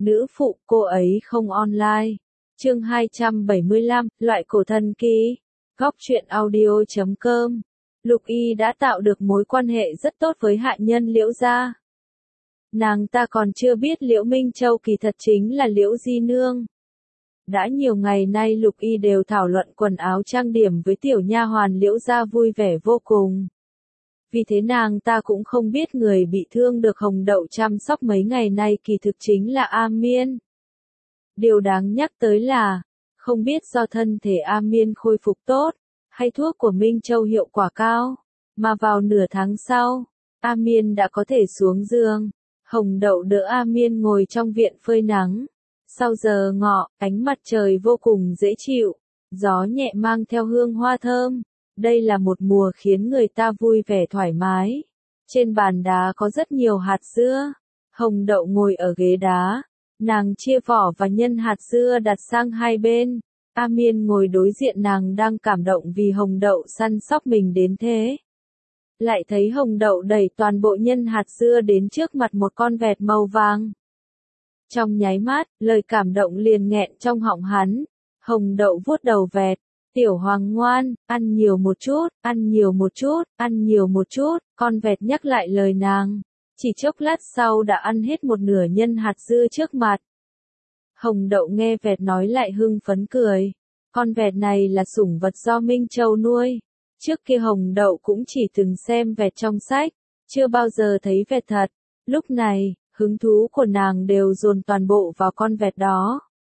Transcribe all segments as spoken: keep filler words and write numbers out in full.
Nữ phụ, cô ấy không online. Chương hai trăm bảy mươi lăm, loại cổ thần kỳ. Góc truyện audio chấm com. Lục Y đã tạo được mối quan hệ rất tốt với hạ nhân Liễu gia. Nàng ta còn chưa biết Liễu Minh Châu kỳ thật chính là Liễu Di Nương. Đã nhiều ngày nay Lục Y đều thảo luận quần áo trang điểm với tiểu nha hoàn Liễu gia vui vẻ vô cùng. Vì thế nàng ta cũng không biết người bị thương được Hồng Đậu chăm sóc mấy ngày nay kỳ thực chính là A Miên. Điều đáng nhắc tới là, không biết do thân thể A Miên khôi phục tốt, hay thuốc của Minh Châu hiệu quả cao, mà vào nửa tháng sau, A Miên đã có thể xuống giường. Hồng Đậu đỡ A Miên ngồi trong viện phơi nắng. Sau giờ ngọ, ánh mặt trời vô cùng dễ chịu, gió nhẹ mang theo hương hoa thơm. Đây là một mùa khiến người ta vui vẻ thoải mái. Trên bàn đá có rất nhiều hạt dưa. Hồng Đậu ngồi ở ghế đá. Nàng chia vỏ và nhân hạt dưa đặt sang hai bên. A Miên ngồi đối diện nàng đang cảm động vì Hồng Đậu săn sóc mình đến thế. Lại thấy Hồng Đậu đẩy toàn bộ nhân hạt dưa đến trước mặt một con vẹt màu vàng. Trong nháy mắt, lời cảm động liền nghẹn trong họng hắn. Hồng Đậu vuốt đầu vẹt. Tiểu Hoàng ngoan, ăn nhiều một chút, ăn nhiều một chút, ăn nhiều một chút, con vẹt nhắc lại lời nàng. Chỉ chốc lát sau đã ăn hết một nửa nhân hạt dưa trước mặt. Hồng Đậu nghe vẹt nói lại hưng phấn cười. Con vẹt này là sủng vật do Minh Châu nuôi. Trước kia Hồng Đậu cũng chỉ từng xem vẹt trong sách, chưa bao giờ thấy vẹt thật. Lúc này, hứng thú của nàng đều dồn toàn bộ vào con vẹt đó.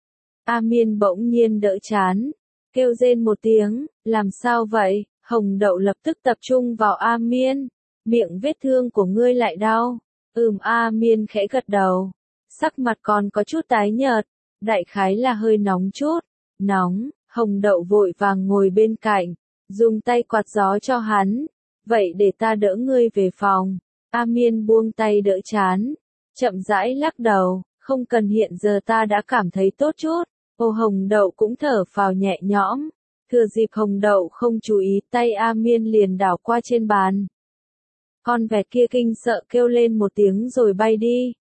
A Miên bỗng nhiên đỡ chán. Kêu rên một tiếng, làm sao vậy? Hồng Đậu lập tức tập trung vào A Miên. Miệng vết thương của ngươi lại đau. Ừm, A Miên khẽ gật đầu. Sắc mặt còn có chút tái nhợt. Đại khái là hơi nóng chút. Nóng, Hồng Đậu vội vàng ngồi bên cạnh. Dùng tay quạt gió cho hắn. Vậy để ta đỡ ngươi về phòng. A Miên buông tay đỡ chán. Chậm rãi lắc đầu. Không cần, hiện giờ ta đã cảm thấy tốt chút. Ô Hồng Đậu cũng thở phào nhẹ nhõm. Thừa dịp Hồng Đậu không chú ý, tay A Miên liền đảo qua trên bàn. Con vẹt kia kinh sợ kêu lên một tiếng rồi bay đi.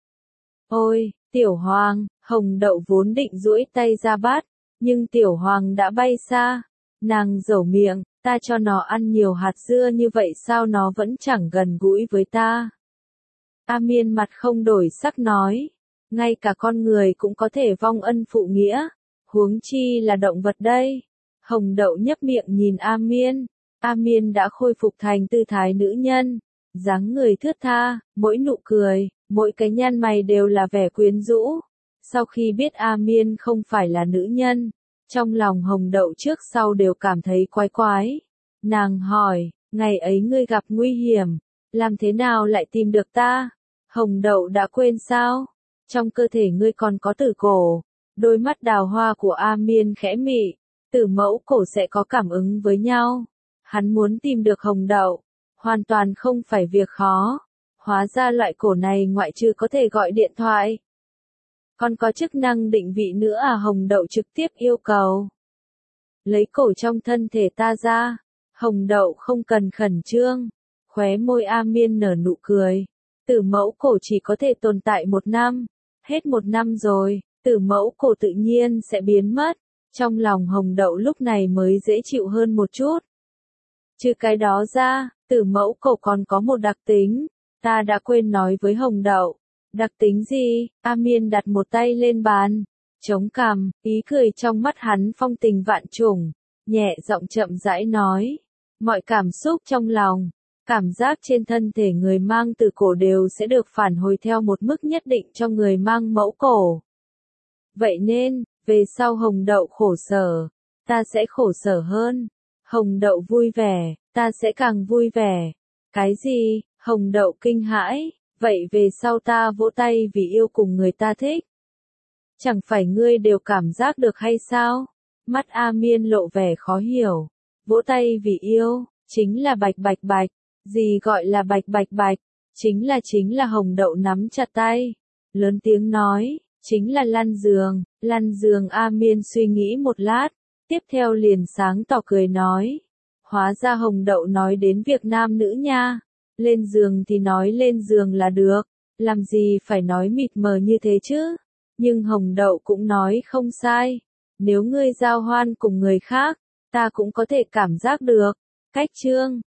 Ôi, Tiểu Hoàng, Hồng Đậu vốn định duỗi tay ra bắt, nhưng Tiểu Hoàng đã bay xa. Nàng dẩu miệng, ta cho nó ăn nhiều hạt dưa như vậy sao nó vẫn chẳng gần gũi với ta. A Miên mặt không đổi sắc nói, ngay cả con người cũng có thể vong ân phụ nghĩa. Huống chi là động vật đây. Hồng Đậu nhấp miệng nhìn A Miên. A Miên đã khôi phục thành tư thái nữ nhân. Dáng người thướt tha, mỗi nụ cười, mỗi cái nhăn mày đều là vẻ quyến rũ. Sau khi biết A Miên không phải là nữ nhân, trong lòng Hồng Đậu trước sau đều cảm thấy quái quái. Nàng hỏi, ngày ấy ngươi gặp nguy hiểm, làm thế nào lại tìm được ta? Hồng Đậu đã quên sao? Trong cơ thể ngươi còn có tử cổ. Đôi mắt đào hoa của A Miên khẽ mị, tử mẫu cổ sẽ có cảm ứng với nhau. Hắn muốn tìm được Hồng Đậu, hoàn toàn không phải việc khó. Hóa ra loại cổ này ngoại trừ có thể gọi điện thoại, còn có chức năng định vị nữa à? Hồng Đậu trực tiếp yêu cầu. Lấy cổ trong thân thể ta ra. Hồng Đậu không cần khẩn trương. Khóe môi A Miên nở nụ cười. Tử mẫu cổ chỉ có thể tồn tại một năm. Hết một năm rồi, tử mẫu cổ tự nhiên sẽ biến mất. Trong lòng Hồng Đậu lúc này mới dễ chịu hơn một chút. Trừ cái đó ra, tử mẫu cổ còn có một đặc tính. Ta đã quên nói với Hồng Đậu. Đặc tính gì? A Miên đặt một tay lên bàn, chống cằm, ý cười trong mắt hắn phong tình vạn trùng, nhẹ giọng chậm rãi nói. Mọi cảm xúc trong lòng, cảm giác trên thân thể người mang tử cổ đều sẽ được phản hồi theo một mức nhất định cho người mang mẫu cổ. Vậy nên, về sau Hồng Đậu khổ sở, ta sẽ khổ sở hơn. Hồng Đậu vui vẻ, ta sẽ càng vui vẻ. Cái gì? Hồng Đậu kinh hãi. Vậy về sau ta vỗ tay vì yêu cùng người ta thích. Chẳng phải ngươi đều cảm giác được hay sao? Mắt A Miên lộ vẻ khó hiểu. Vỗ tay vì yêu, chính là bạch bạch bạch. Gì gọi là bạch bạch bạch? Chính là chính là Hồng Đậu nắm chặt tay. Lớn tiếng nói, chính là lăn giường. Lăn giường. A Miên suy nghĩ một lát, tiếp theo liền sáng tỏ cười nói. Hóa ra Hồng Đậu nói đến việc nam nữ nha. Lên giường thì nói lên giường là được, làm gì phải nói mịt mờ như thế chứ? Nhưng Hồng Đậu cũng nói không sai. Nếu ngươi giao hoan cùng người khác, ta cũng có thể cảm giác được. Cách Trương